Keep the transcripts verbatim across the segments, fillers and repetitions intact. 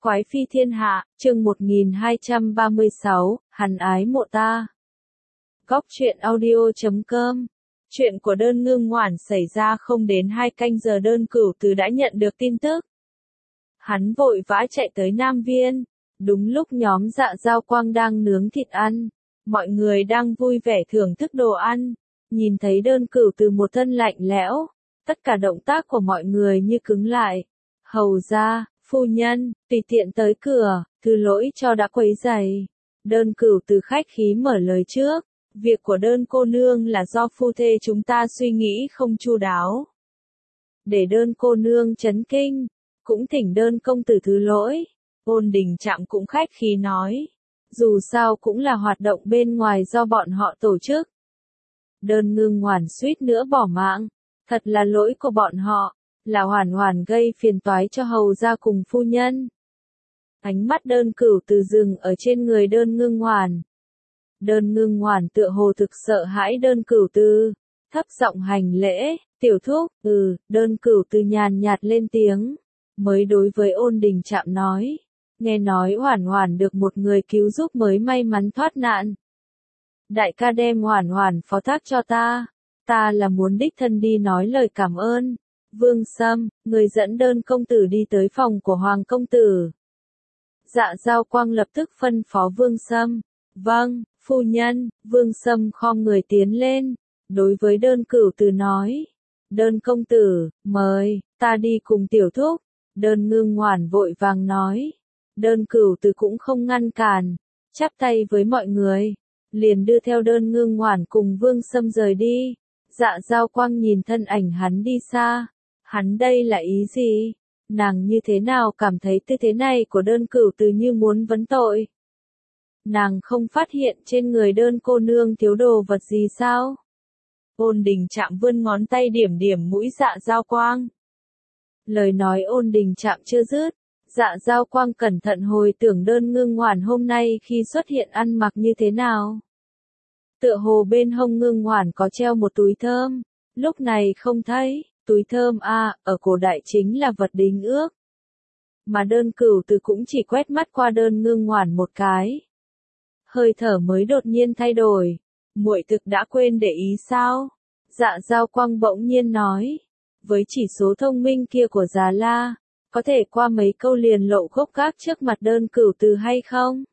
Quái phi thiên hạ, chương một nghìn hai trăm ba mươi sáu, hắn ái mộ ta. Góc truyện audio chấm com. Chuyện của đơn ngưng ngoản xảy ra không đến hai canh giờ đơn cửu từ đã nhận được tin tức. Hắn vội vã chạy tới Nam Viên, đúng lúc nhóm Dạ Giao Quang đang nướng thịt ăn. Mọi người đang vui vẻ thưởng thức đồ ăn, nhìn thấy đơn cửu từ một thân lạnh lẽo, tất cả động tác của mọi người như cứng lại. Hầu ra, phu nhân, tùy tiện tới cửa, thứ lỗi cho đã quấy rầy. Đơn cửu từ khách khí mở lời trước, việc của đơn cô nương là do phu thê chúng ta suy nghĩ không chu đáo. Để đơn cô nương chấn kinh, cũng thỉnh đơn công tử thứ lỗi. Ôn Đình Trạm cũng khách khí nói, dù sao cũng là hoạt động bên ngoài do bọn họ tổ chức. Đơn ngưng ngoản suýt nữa bỏ mạng, thật là lỗi của bọn họ. Là Hoàn Hoàn gây phiền toái cho hầu gia cùng phu nhân. Ánh mắt đơn cửu từ dừng ở trên người đơn ngưng ngoản. Đơn ngưng ngoản tựa hồ thực sợ hãi đơn cửu từ, thấp giọng hành lễ, tiểu thúc, ừ, đơn cửu từ nhàn nhạt lên tiếng, mới đối với Ôn Đình Trạm nói, nghe nói Hoàn Hoàn được một người cứu giúp mới may mắn thoát nạn. Đại ca đem Hoàn Hoàn phó thác cho ta, ta là muốn đích thân đi nói lời cảm ơn. Vương Sâm, người dẫn đơn công tử đi tới phòng của Hoàng công tử. Dạ Giao Quang lập tức phân phó Vương Sâm. Vâng, phu nhân. Vương Sâm khom người tiến lên, đối với đơn cửu từ nói. Đơn công tử, mời, ta đi cùng tiểu thúc. Đơn ngưng ngoản vội vàng nói. Đơn cửu từ cũng không ngăn cản, chắp tay với mọi người, liền đưa theo đơn ngưng ngoản cùng Vương Sâm rời đi. Dạ Giao Quang nhìn thân ảnh hắn đi xa. Hắn đây là ý gì? Nàng như thế nào cảm thấy tư thế này của đơn cửu từ như muốn vấn tội? Nàng không phát hiện trên người đơn cô nương thiếu đồ vật gì sao? Ôn Đình Trạm vươn ngón tay điểm điểm mũi Dạ Giao Quang. Lời nói Ôn Đình Trạm chưa dứt, Dạ Giao Quang cẩn thận hồi tưởng đơn ngưng ngoản hôm nay khi xuất hiện ăn mặc như thế nào. Tựa hồ bên hông ngưng ngoản có treo một túi thơm, lúc này không thấy. Túi thơm a, à, ở cổ đại chính là vật đính ước. Mà đơn cửu từ cũng chỉ quét mắt qua đơn ngưng ngoản một cái. Hơi thở mới đột nhiên thay đổi. Muội thực đã quên để ý sao? Dạ Giao Quang bỗng nhiên nói. Với chỉ số thông minh kia của Già La, có thể qua mấy câu liền lộ gốc gác trước mặt đơn cửu từ hay không?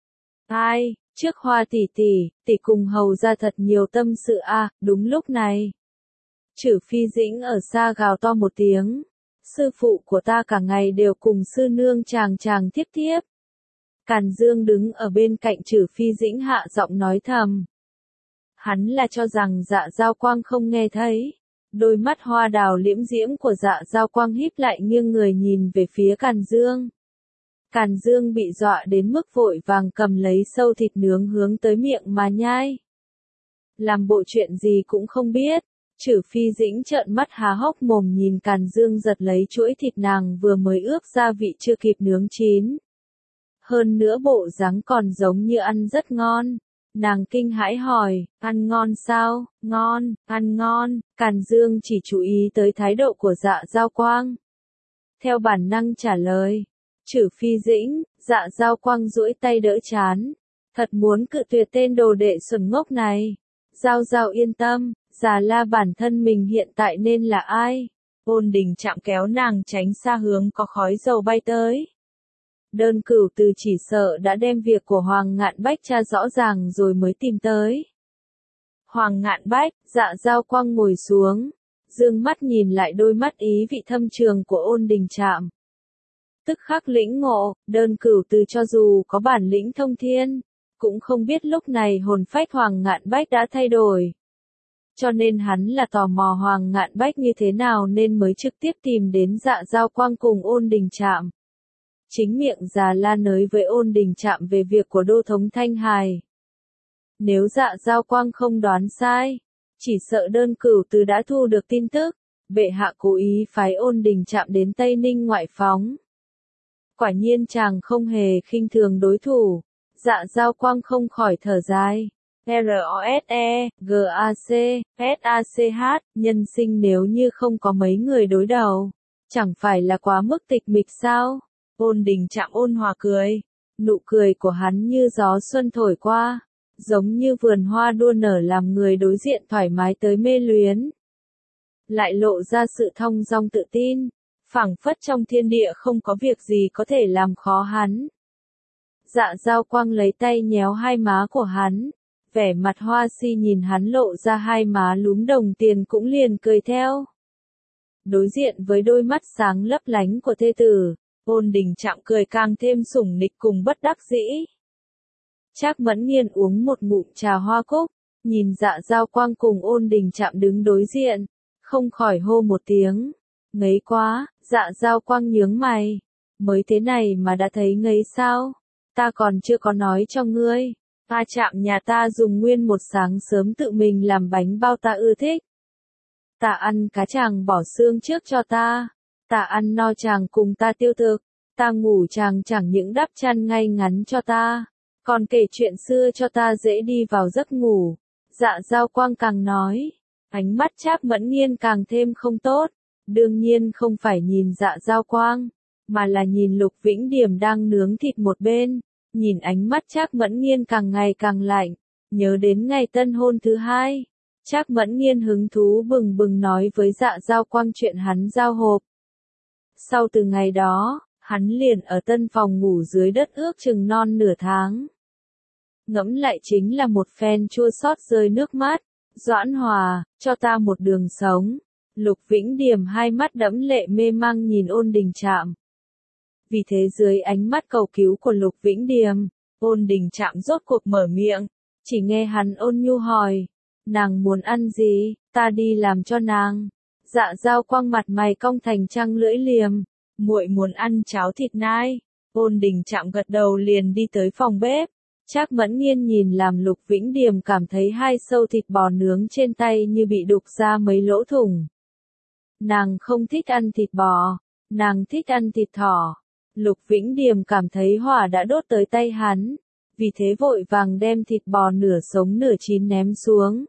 Ai, trước Hoa tỷ tỷ, tỷ cùng hầu ra thật nhiều tâm sự a, à, đúng lúc này. Chử Phi Dĩnh ở xa gào to một tiếng. Sư phụ của ta cả ngày đều cùng sư nương chàng chàng tiếp tiếp. Càn Dương đứng ở bên cạnh Chử Phi Dĩnh hạ giọng nói thầm. Hắn là cho rằng Dạ Giao Quang không nghe thấy. Đôi mắt hoa đào liễm diễm của Dạ Giao Quang híp lại nghiêng người nhìn về phía Càn Dương. Càn Dương bị dọa đến mức vội vàng cầm lấy sâu thịt nướng hướng tới miệng mà nhai. Làm bộ chuyện gì cũng không biết. Chử Phi Dĩnh trợn mắt há hốc mồm nhìn Càn Dương giật lấy chuỗi thịt nàng vừa mới ướp gia vị chưa kịp nướng chín. Hơn nữa bộ dáng còn giống như ăn rất ngon. Nàng kinh hãi hỏi, ăn ngon sao? Ngon, ăn ngon. Càn Dương chỉ chú ý tới thái độ của Dạ Giao Quang. Theo bản năng trả lời. Chử Phi Dĩnh, Dạ Giao Quang duỗi tay đỡ chán. Thật muốn cự tuyệt tên đồ đệ xuẩn ngốc này. Giao Giao yên tâm. Già La bản thân mình hiện tại nên là ai? Ôn Đình Trạm kéo nàng tránh xa hướng có khói dầu bay tới. Đơn cửu từ chỉ sợ đã đem việc của Hoàng Ngạn Bách tra rõ ràng rồi mới tìm tới. Hoàng Ngạn Bách, Dạ Giao Quang ngồi xuống, dương mắt nhìn lại đôi mắt ý vị thâm trường của Ôn Đình Trạm. Tức khắc lĩnh ngộ, đơn cửu từ cho dù có bản lĩnh thông thiên, cũng không biết lúc này hồn phách Hoàng Ngạn Bách đã thay đổi. Cho nên hắn là tò mò Hoàng Ngạn Bách như thế nào nên mới trực tiếp tìm đến Dạ Giao Quang cùng Ôn Đình Trạm. Chính miệng Già La nới với Ôn Đình Trạm về việc của Đô Thống Thanh Hài. Nếu Dạ Giao Quang không đoán sai, chỉ sợ đơn cửu từ đã thu được tin tức, bệ hạ cố ý phái Ôn Đình Trạm đến Tây Ninh ngoại phóng. Quả nhiên chàng không hề khinh thường đối thủ, Dạ Giao Quang không khỏi thở dài. R O S E, G A C, S A C H, nhân sinh nếu như không có mấy người đối đầu, chẳng phải là quá mức tịch mịch sao? Ôn Đình Trạm ôn hòa cười. Nụ cười của hắn như gió xuân thổi qua, giống như vườn hoa đua nở làm người đối diện thoải mái tới mê luyến. Lại lộ ra sự thong dong tự tin, phảng phất trong thiên địa không có việc gì có thể làm khó hắn. Dạ Dao Quang lấy tay nhéo hai má của hắn, vẻ mặt hoa si nhìn hắn lộ ra hai má lúm đồng tiền cũng liền cười theo. Đối diện với đôi mắt sáng lấp lánh của thê tử, Ôn Đình Trạm cười càng thêm sủng nịch cùng bất đắc dĩ. Trác Mẫn Nghiên uống một ngụm trà hoa cúc, nhìn Dạ Dao Quang cùng Ôn Đình Trạm đứng đối diện, không khỏi hô một tiếng. Ngấy quá. Dạ Dao Quang nhướng mày. Mới thế này mà đã thấy ngấy sao? Ta còn chưa có nói cho ngươi. Ta Trạm nhà ta dùng nguyên một sáng sớm tự mình làm bánh bao ta ưa thích. Ta ăn cá chàng bỏ xương trước cho ta. Ta ăn no chàng cùng ta tiêu thực. Ta ngủ chàng chẳng những đắp chăn ngay ngắn cho ta, còn kể chuyện xưa cho ta dễ đi vào giấc ngủ. Dạ Dao Quang càng nói, ánh mắt Trác Mẫn Nghiên càng thêm không tốt. Đương nhiên không phải nhìn Dạ Dao Quang, mà là nhìn Lục Vĩnh Điểm đang nướng thịt một bên, nhìn ánh mắt Trác Mẫn Nghiên càng ngày càng lạnh, nhớ đến ngày tân hôn thứ hai. Trác Mẫn Nghiên hứng thú bừng bừng nói với Dạ Dao Quang chuyện hắn giao hộp. Sau từ ngày đó, hắn liền ở tân phòng ngủ dưới đất ước chừng non nửa tháng. Ngẫm lại chính là một phen chua xót rơi nước mắt. Doãn Hòa, cho ta một đường sống. Lục Vĩnh Điểm hai mắt đẫm lệ mê mang nhìn Ôn Đình Trạm. Vì thế dưới ánh mắt cầu cứu của Lục Vĩnh Điểm, Ôn Đình Trạm rốt cuộc mở miệng, chỉ nghe hắn ôn nhu hỏi, nàng muốn ăn gì, ta đi làm cho nàng. Dạ Dao Quang mặt mày cong thành trăng lưỡi liềm, muội muốn ăn cháo thịt nai. Ôn Đình Trạm gật đầu liền đi tới phòng bếp. Trác Mẫn Nghiên nhìn làm Lục Vĩnh Điểm cảm thấy hai sâu thịt bò nướng trên tay như bị đục ra mấy lỗ thủng. Nàng không thích ăn thịt bò, nàng thích ăn thịt thỏ. Lục Vĩnh Điểm cảm thấy hỏa đã đốt tới tay hắn, vì thế vội vàng đem thịt bò nửa sống nửa chín ném xuống.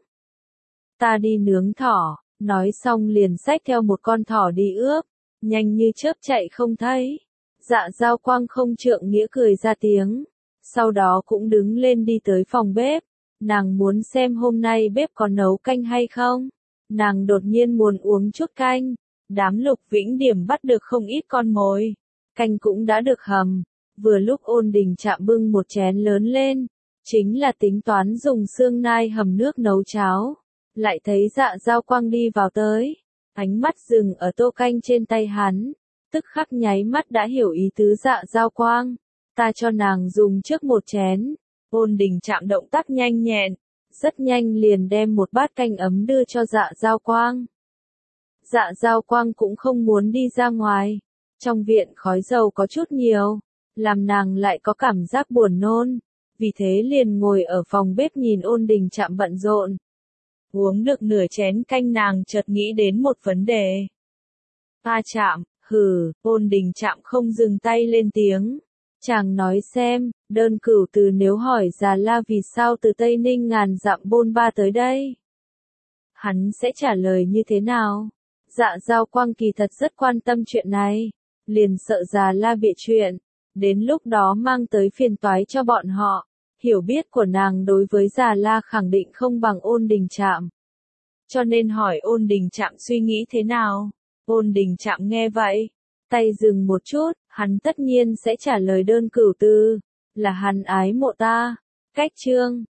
Ta đi nướng thỏ, nói xong liền xách theo một con thỏ đi ướp, nhanh như chớp chạy không thấy. Dạ Dao Quang không trượng nghĩa cười ra tiếng, sau đó cũng đứng lên đi tới phòng bếp. Nàng muốn xem hôm nay bếp có nấu canh hay không. Nàng đột nhiên muốn uống chút canh. Đám Lục Vĩnh Điểm bắt được không ít con mồi. Canh cũng đã được hầm. Vừa lúc Ôn Đình Trạm bưng một chén lớn lên, chính là tính toán dùng xương nai hầm nước nấu cháo. Lại thấy Dạ Dao Quang đi vào tới, ánh mắt dừng ở tô canh trên tay hắn, tức khắc nháy mắt đã hiểu ý tứ Dạ Dao Quang. Ta cho nàng dùng trước một chén. Ôn Đình Trạm động tác nhanh nhẹn, rất nhanh liền đem một bát canh ấm đưa cho Dạ Dao Quang. Dạ Dao Quang cũng không muốn đi ra ngoài. Trong viện khói dầu có chút nhiều, làm nàng lại có cảm giác buồn nôn, vì thế liền ngồi ở phòng bếp nhìn Ôn Đình Trạm bận rộn. Uống được nửa chén canh nàng chợt nghĩ đến một vấn đề. Ta Trạm, hừ, Ôn Đình Trạm không dừng tay lên tiếng. Chàng nói xem, đơn cửu từ nếu hỏi Già La vì sao từ Tây Ninh ngàn dặm bôn ba tới đây, hắn sẽ trả lời như thế nào? Dạ Dao Quang kỳ thật rất quan tâm chuyện này, liền sợ Già La bịa chuyện, đến lúc đó mang tới phiền toái cho bọn họ. Hiểu biết của nàng đối với Già La khẳng định không bằng Ôn Đình Trạm, cho nên hỏi Ôn Đình Trạm suy nghĩ thế nào. Ôn Đình Trạm nghe vậy, tay dừng một chút, hắn tất nhiên sẽ trả lời đơn cửu tư, là hắn ái mộ ta. Cách chương